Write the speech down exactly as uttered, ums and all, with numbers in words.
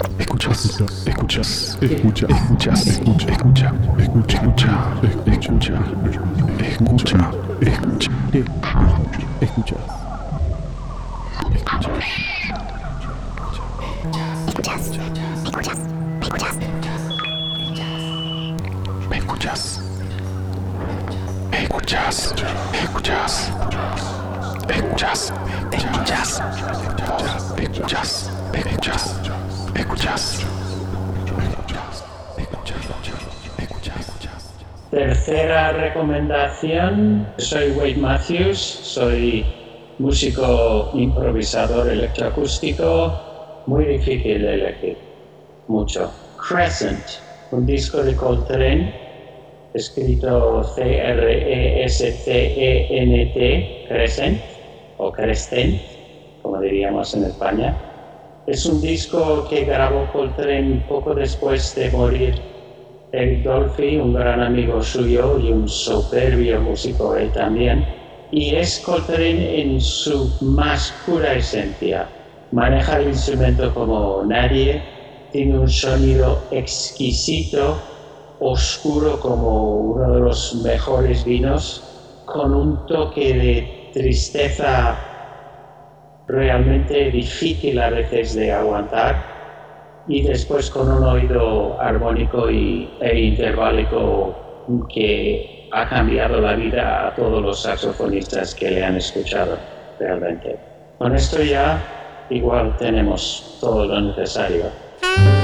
Escuchas, escuchas, escucha, escuchas, escucha, escucha, escucha, escucha, escucha, escucha, escucha, ¿me escuchas? ¿Me escuchas? ¿Me escuchas? ¿Me escuchas? ¿Me escuchas? ¿Me escuchas? ¿Me escuchas? ¿Me escuchas? Tercera recomendación, soy Wade Matthews, soy músico improvisador electroacústico, muy difícil de elegir, mucho. Crescent, un disco de Coltrane, escrito C R E S C E N T, Crescent, o Crescent, como diríamos en España. Es un disco que grabó Coltrane poco después de morir Eric Dolphy, un gran amigo suyo y un soberbio músico él también. Y es Coltrane en su más pura esencia. Maneja el instrumento como nadie, tiene un sonido exquisito, oscuro como uno de los mejores vinos, con un toque de tristeza realmente difícil a veces de aguantar, y después con un oído armónico y, e interválico que ha cambiado la vida a todos los saxofonistas que le han escuchado realmente. Con esto ya igual tenemos todo lo necesario.